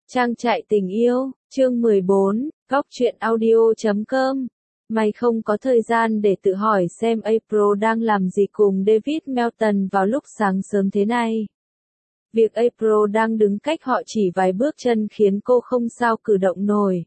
Trang trại tình yêu, chương 14, góc truyện audio.com. Mày không có thời gian để tự hỏi xem April đang làm gì cùng David Melton vào lúc sáng sớm thế này. Việc April đang đứng cách họ chỉ vài bước chân khiến cô không sao cử động nổi.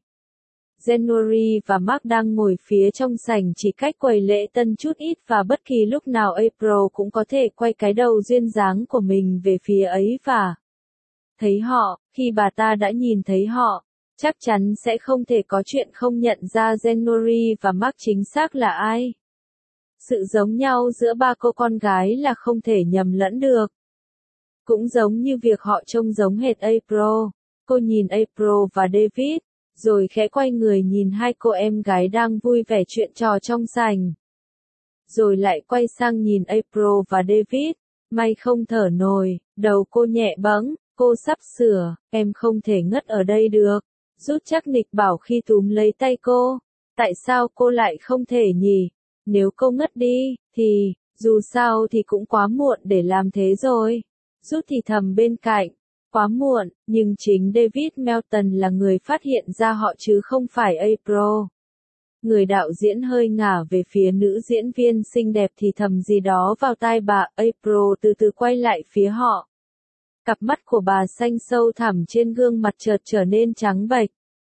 January và Mark đang ngồi phía trong sảnh chỉ cách quầy lễ tân chút ít và bất kỳ lúc nào April cũng có thể quay cái đầu duyên dáng của mình về phía ấy và thấy họ. Khi bà ta đã nhìn thấy họ, chắc chắn sẽ không thể có chuyện không nhận ra January và Mark chính xác là ai. Sự giống nhau giữa ba cô con gái là không thể nhầm lẫn được. Cũng giống như việc họ trông giống hệt April. Cô nhìn April và David, rồi khẽ quay người nhìn hai cô em gái đang vui vẻ chuyện trò trong sảnh. Rồi lại quay sang nhìn April và David, may không thở nổi, đầu cô nhẹ bẫng. Cô sắp sửa, em không thể ngất ở đây được. Rút chắc nịch bảo khi túm lấy tay cô. Tại sao cô lại không thể nhỉ? Nếu cô ngất đi, thì, dù sao thì cũng quá muộn để làm thế rồi. Rút thì thầm bên cạnh. Quá muộn, nhưng chính David Melton là người phát hiện ra họ chứ không phải April. Người đạo diễn hơi ngả về phía nữ diễn viên xinh đẹp thì thầm gì đó vào tai bà. April từ từ quay lại phía họ. Cặp mắt của bà xanh sâu thẳm trên gương mặt chợt trở nên trắng bệch.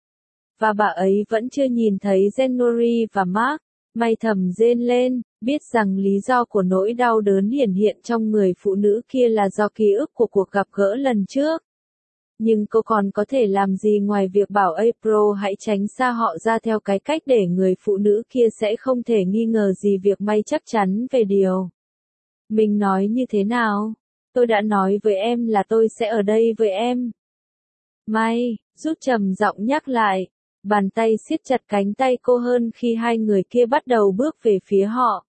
Và bà ấy vẫn chưa nhìn thấy January và Mark. May thầm rên lên, biết rằng lý do của nỗi đau đớn hiển hiện trong người phụ nữ kia là do ký ức của cuộc gặp gỡ lần trước. Nhưng cô còn có thể làm gì ngoài việc bảo April hãy tránh xa họ ra theo cái cách để người phụ nữ kia sẽ không thể nghi ngờ gì việc May chắc chắn về điều mình nói như thế nào. Tôi đã nói với em là tôi sẽ ở đây với em. May, rút trầm giọng nhắc lại. Bàn tay siết chặt cánh tay cô hơn khi hai người kia bắt đầu bước về phía họ.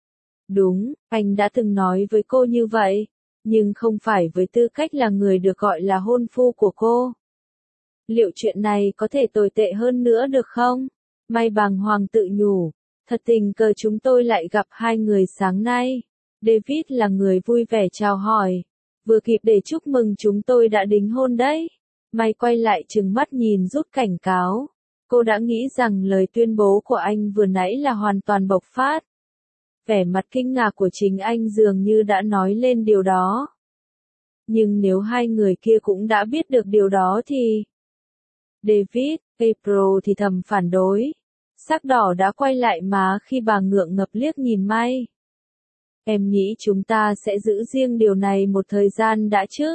Đúng, anh đã từng nói với cô như vậy, nhưng không phải với tư cách là người được gọi là hôn phu của cô. Liệu chuyện này có thể tồi tệ hơn nữa được không? May bàng hoàng tự nhủ. Thật tình cờ chúng tôi lại gặp hai người sáng nay. David là người vui vẻ chào hỏi. Vừa kịp để chúc mừng chúng tôi đã đính hôn đấy. May quay lại trừng mắt nhìn rút cảnh cáo. Cô đã nghĩ rằng lời tuyên bố của anh vừa nãy là hoàn toàn bộc phát. Vẻ mặt kinh ngạc của chính anh dường như đã nói lên điều đó. Nhưng nếu hai người kia cũng đã biết được điều đó thì... David, April thì thầm phản đối. Sắc đỏ đã quay lại má khi bà ngượng ngập liếc nhìn May. Em nghĩ chúng ta sẽ giữ riêng điều này một thời gian đã chứ?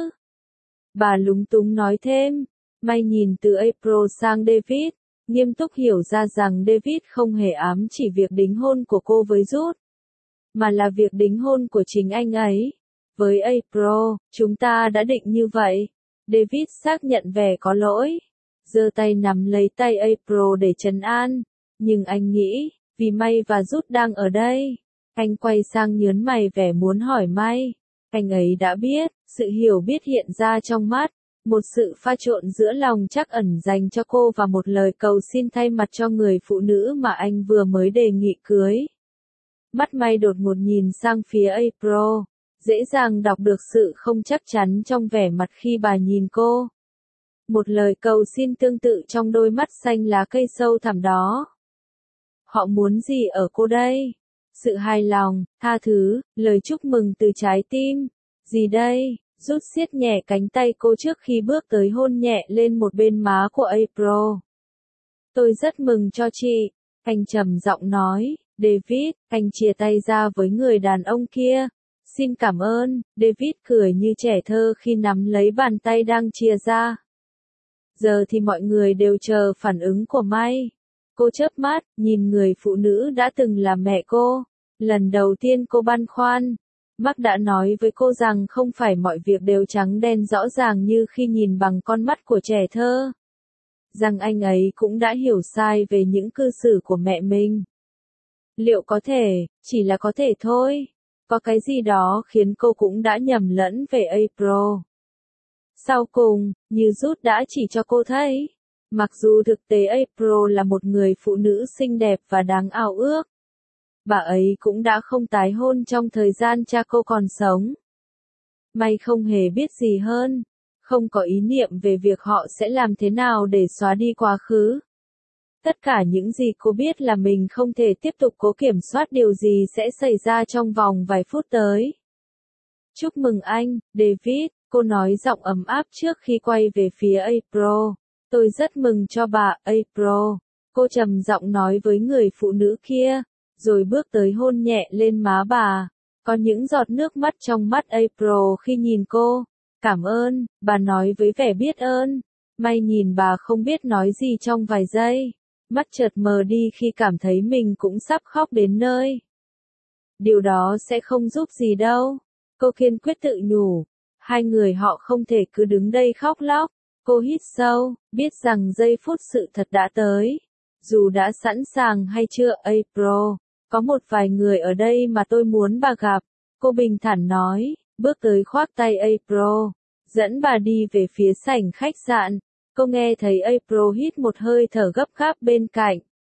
Bà lúng túng nói thêm. May nhìn từ April sang David, nghiêm túc hiểu ra rằng David không hề ám chỉ việc đính hôn của cô với Ruth, mà là việc đính hôn của chính anh ấy. Với April, chúng ta đã định như vậy. David xác nhận vẻ có lỗi. Giơ tay nắm lấy tay April để trấn an. Nhưng anh nghĩ, vì May và Ruth đang ở đây. Anh quay sang nhớn mày vẻ muốn hỏi May. Anh ấy đã biết, sự hiểu biết hiện ra trong mắt. Một sự pha trộn giữa lòng trắc ẩn dành cho cô và một lời cầu xin thay mặt cho người phụ nữ mà anh vừa mới đề nghị cưới. Mắt May đột ngột nhìn sang phía April, dễ dàng đọc được sự không chắc chắn trong vẻ mặt khi bà nhìn cô. Một lời cầu xin tương tự trong đôi mắt xanh lá cây sâu thẳm đó. Họ muốn gì ở cô đây? Sự hài lòng, tha thứ, lời chúc mừng từ trái tim. Gì đây? Rút siết nhẹ cánh tay cô trước khi bước tới hôn nhẹ lên một bên má của April. Tôi rất mừng cho chị, anh trầm giọng nói. David, anh chia tay ra với người đàn ông kia. Xin cảm ơn, David cười như trẻ thơ khi nắm lấy bàn tay đang chia ra. Giờ thì mọi người đều chờ phản ứng của May. Cô chớp mắt, nhìn người phụ nữ đã từng là mẹ cô. Lần đầu tiên cô băn khoăn. Mark đã nói với cô rằng không phải mọi việc đều trắng đen rõ ràng như khi nhìn bằng con mắt của trẻ thơ. Rằng anh ấy cũng đã hiểu sai về những cư xử của mẹ mình. Liệu có thể, chỉ là có thể thôi. Có cái gì đó khiến cô cũng đã nhầm lẫn về April. Sau cùng, như Ruth đã chỉ cho cô thấy. Mặc dù thực tế April là một người phụ nữ xinh đẹp và đáng ao ước. Bà ấy cũng đã không tái hôn trong thời gian cha cô còn sống. May không hề biết gì hơn. không có ý niệm về việc họ sẽ làm thế nào để xóa đi quá khứ. Tất cả những gì cô biết là mình không thể tiếp tục cố kiểm soát điều gì sẽ xảy ra trong vòng vài phút tới. Chúc mừng anh, David, cô nói giọng ấm áp trước khi quay về phía April. Tôi rất mừng cho bà, April. Cô trầm giọng nói với người phụ nữ kia, rồi bước tới hôn nhẹ lên má bà. Có những giọt nước mắt trong mắt April khi nhìn cô. Cảm ơn, bà nói với vẻ biết ơn. May nhìn bà không biết nói gì trong vài giây. Mắt chợt mờ đi khi cảm thấy mình cũng sắp khóc đến nơi. Điều đó sẽ không giúp gì đâu. Cô kiên quyết tự nhủ. Hai người họ không thể cứ đứng đây khóc lóc. Cô hít sâu, biết rằng giây phút sự thật đã tới. Dù đã sẵn sàng hay chưa, April, có một vài người ở đây mà tôi muốn bà gặp. Cô bình thản nói, bước tới khoác tay April, dẫn bà đi về phía sảnh khách sạn. Cô nghe thấy April hít một hơi thở gấp gáp bên cạnh.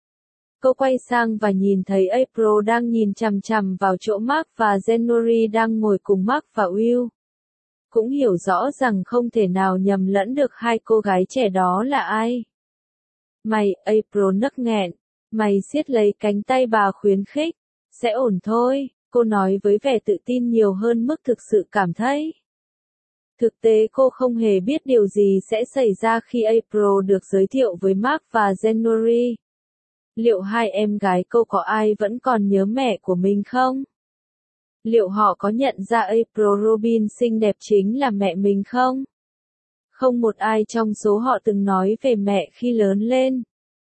Cô quay sang và nhìn thấy April đang nhìn chằm chằm vào chỗ Mark và January đang ngồi cùng Mark và Will. Cũng hiểu rõ rằng không thể nào nhầm lẫn được hai cô gái trẻ đó là ai. Mày, April nấc nghẹn. Mày siết lấy cánh tay bà khuyến khích. Sẽ ổn thôi, cô nói với vẻ tự tin nhiều hơn mức thực sự cảm thấy. Thực tế cô không hề biết điều gì sẽ xảy ra khi April được giới thiệu với Mark và January. Liệu hai em gái cô có ai vẫn còn nhớ mẹ của mình không? Liệu họ có nhận ra April Robin xinh đẹp chính là mẹ mình không? Không một ai trong số họ từng nói về mẹ khi lớn lên.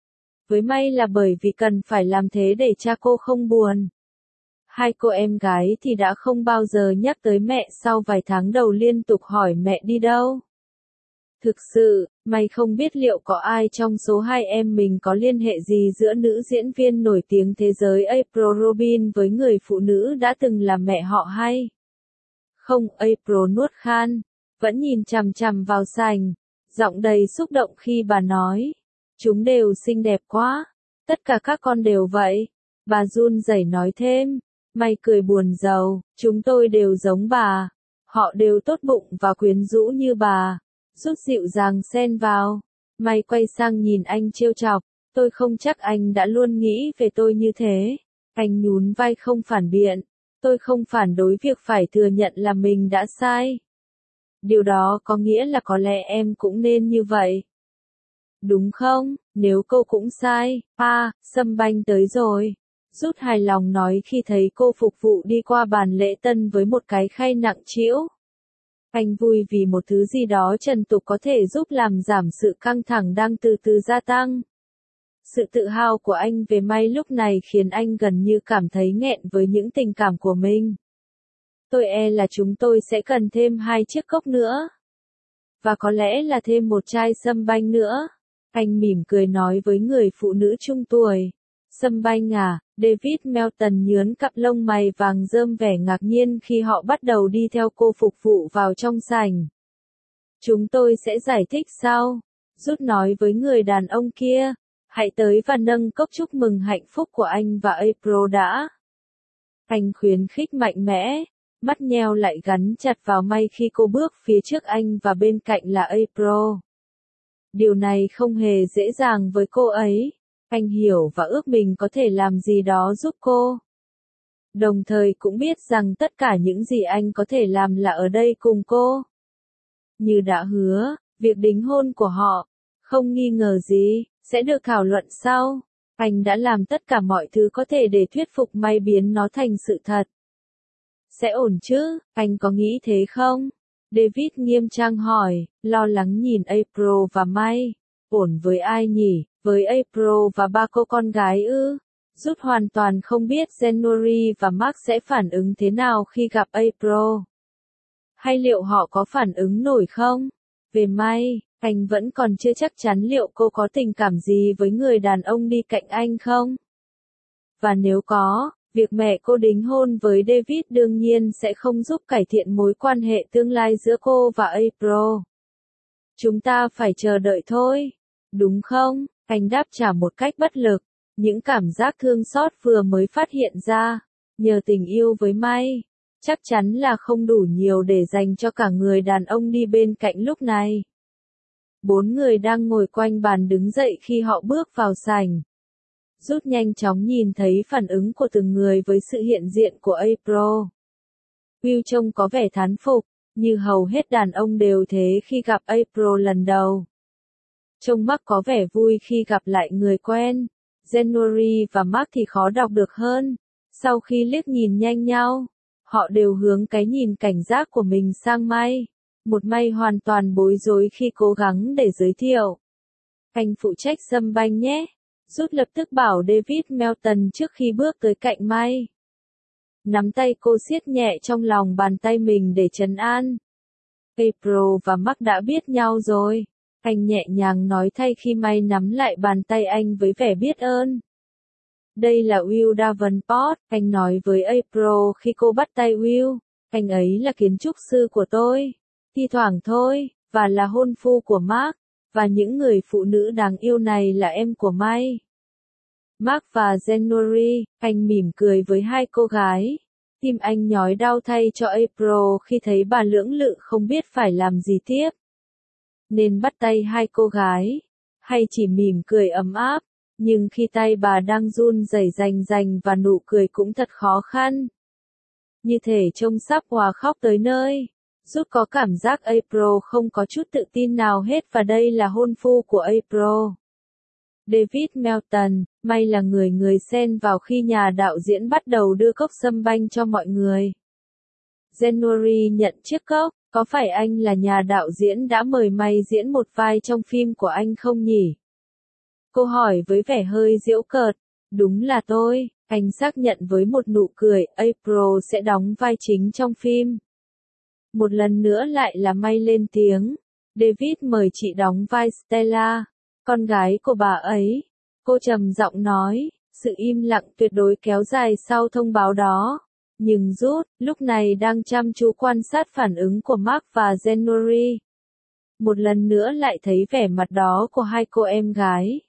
Với may là bởi vì cần phải làm thế để cha cô không buồn. Hai cô em gái thì đã không bao giờ nhắc tới mẹ sau vài tháng đầu liên tục hỏi mẹ đi đâu. Thực sự, mày không biết liệu có ai trong số hai em mình có liên hệ gì giữa nữ diễn viên nổi tiếng thế giới April Robin với người phụ nữ đã từng là mẹ họ hay? Không, April nuốt khan, vẫn nhìn chằm chằm vào sành, giọng đầy xúc động khi bà nói. Chúng đều xinh đẹp quá, tất cả các con đều vậy. Bà run rẩy nói thêm, mày cười buồn rầu, chúng tôi đều giống bà. Họ đều tốt bụng và quyến rũ như bà. Rút dịu dàng xen vào. Mày quay sang nhìn anh trêu chọc, tôi không chắc anh đã luôn nghĩ về tôi như thế. Anh nhún vai không phản biện. Tôi không phản đối việc phải thừa nhận là mình đã sai. Điều đó có nghĩa là có lẽ em cũng nên như vậy. Đúng không, nếu cô cũng sai, Sâm Banh tới rồi. Rút hài lòng nói khi thấy cô phục vụ đi qua bàn lễ tân với một cái khay nặng trĩu. Anh vui vì một thứ gì đó trần tục có thể giúp làm giảm sự căng thẳng đang từ từ gia tăng. Sự tự hào của anh về may lúc này khiến anh gần như cảm thấy nghẹn với những tình cảm của mình. Tôi e là chúng tôi sẽ cần thêm 2 chiếc cốc nữa. Và có lẽ là thêm một chai sâm banh nữa. Anh mỉm cười nói với người phụ nữ trung tuổi. Sâm banh à, David Melton nhướn cặp lông mày vàng rơm vẻ ngạc nhiên khi họ bắt đầu đi theo cô phục vụ vào trong sảnh. Chúng tôi sẽ giải thích sau. Rút nói với người đàn ông kia. Hãy tới và nâng cốc chúc mừng hạnh phúc của anh và April đã. Anh khuyến khích mạnh mẽ. Mắt nheo lại gắn chặt vào may khi cô bước phía trước anh và bên cạnh là April. Điều này không hề dễ dàng với cô ấy. Anh hiểu và ước mình có thể làm gì đó giúp cô. Đồng thời cũng biết rằng tất cả những gì anh có thể làm là ở đây cùng cô. Như đã hứa, việc đính hôn của họ, không nghi ngờ gì, sẽ được thảo luận sau. Anh đã làm tất cả mọi thứ có thể để thuyết phục may biến nó thành sự thật. Sẽ ổn chứ, anh có nghĩ thế không? David nghiêm trang hỏi, lo lắng nhìn April và May. Ổn với ai nhỉ? Với April và 3 cô con gái ư? Rút hoàn toàn không biết January và Mark sẽ phản ứng thế nào khi gặp April. Hay liệu họ có phản ứng nổi không? Về May, anh vẫn còn chưa chắc chắn liệu cô có tình cảm gì với người đàn ông đi cạnh anh không? Và nếu có, việc mẹ cô đính hôn với David đương nhiên sẽ không giúp cải thiện mối quan hệ tương lai giữa cô và April. Chúng ta phải chờ đợi thôi. Đúng không? Anh đáp trả một cách bất lực. Những cảm giác thương xót vừa mới phát hiện ra. Nhờ tình yêu với May. chắc chắn là không đủ nhiều để dành cho cả người đàn ông đi bên cạnh lúc này. 4 người đang ngồi quanh bàn đứng dậy khi họ bước vào sảnh. Rút nhanh chóng nhìn thấy phản ứng của từng người với sự hiện diện của April. Will trông có vẻ thán phục, như hầu hết đàn ông đều thế khi gặp April lần đầu. Trông Mark có vẻ vui khi gặp lại người quen. January và Mark thì khó đọc được hơn. Sau khi liếc nhìn nhanh nhau, họ đều hướng cái nhìn cảnh giác của mình sang May. Một May hoàn toàn bối rối khi cố gắng để giới thiệu. Anh phụ trách sâm banh nhé. Rút lập tức bảo David Melton trước khi bước tới cạnh May. Nắm tay cô siết nhẹ trong lòng bàn tay mình để trấn an. April và Mark đã biết nhau rồi. Anh nhẹ nhàng nói thay khi May nắm lại bàn tay anh với vẻ biết ơn. Đây là Will Davenport, anh nói với April khi cô bắt tay Will. Anh ấy là kiến trúc sư của tôi. Thi thoảng thôi, và là hôn phu của Mark. Và những người phụ nữ đáng yêu này là em của May. Mark và January, anh mỉm cười với hai cô gái. Tim anh nhói đau thay cho April khi thấy bà lưỡng lự không biết phải làm gì tiếp. Nên bắt tay hai cô gái, hay chỉ mỉm cười ấm áp, nhưng khi tay bà đang run rẩy rành rành và nụ cười cũng thật khó khăn. Như thể trông sắp òa khóc tới nơi. Rút có cảm giác April không có chút tự tin nào hết và đây là hôn phu của April. David Melton, May là người xen vào khi nhà đạo diễn bắt đầu đưa cốc sâm banh cho mọi người. January nhận chiếc cốc, có phải anh là nhà đạo diễn đã mời May diễn một vai trong phim của anh không nhỉ? Cô hỏi với vẻ hơi giễu cợt. Đúng là tôi, anh xác nhận với một nụ cười, April sẽ đóng vai chính trong phim. Một lần nữa lại là May lên tiếng. David mời chị đóng vai Stella, con gái của bà ấy. Cô trầm giọng nói, sự im lặng tuyệt đối kéo dài sau thông báo đó. Nhưng Rút, lúc này đang chăm chú quan sát phản ứng của Mark và January. Một lần nữa lại thấy vẻ mặt đó của hai cô em gái.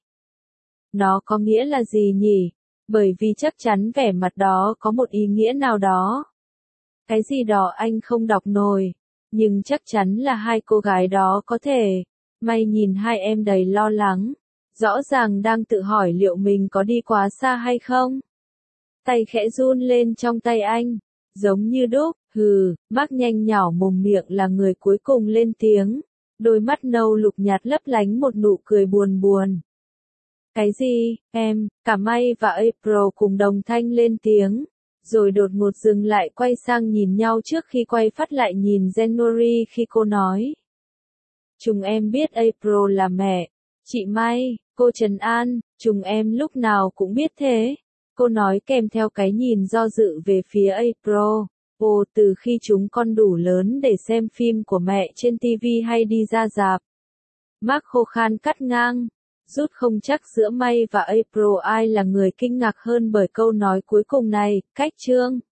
Nó có nghĩa là gì nhỉ? Bởi vì chắc chắn vẻ mặt đó có một ý nghĩa nào đó. Cái gì đó anh không đọc nổi. Nhưng chắc chắn là hai cô gái đó có thể. May nhìn hai em đầy lo lắng. Rõ ràng đang tự hỏi liệu mình có đi quá xa hay không. Tay khẽ run lên trong tay anh. Giống như đúc, Mark nhanh nhỏ mồm miệng là người cuối cùng lên tiếng. Đôi mắt nâu lục nhạt lấp lánh một nụ cười buồn buồn. Cái gì, em, cả May và April cùng đồng thanh lên tiếng. Rồi đột ngột dừng lại quay sang nhìn nhau trước khi quay phát lại nhìn January khi cô nói. Chúng em biết April là mẹ. Chị May, cô trấn an, chúng em lúc nào cũng biết thế. Cô nói kèm theo cái nhìn do dự về phía April. Ồ, từ khi chúng con đủ lớn để xem phim của mẹ trên TV hay đi ra rạp. Mark khô khan cắt ngang. Rút không chắc giữa May và April ai là người kinh ngạc hơn bởi câu nói cuối cùng này, cách chương.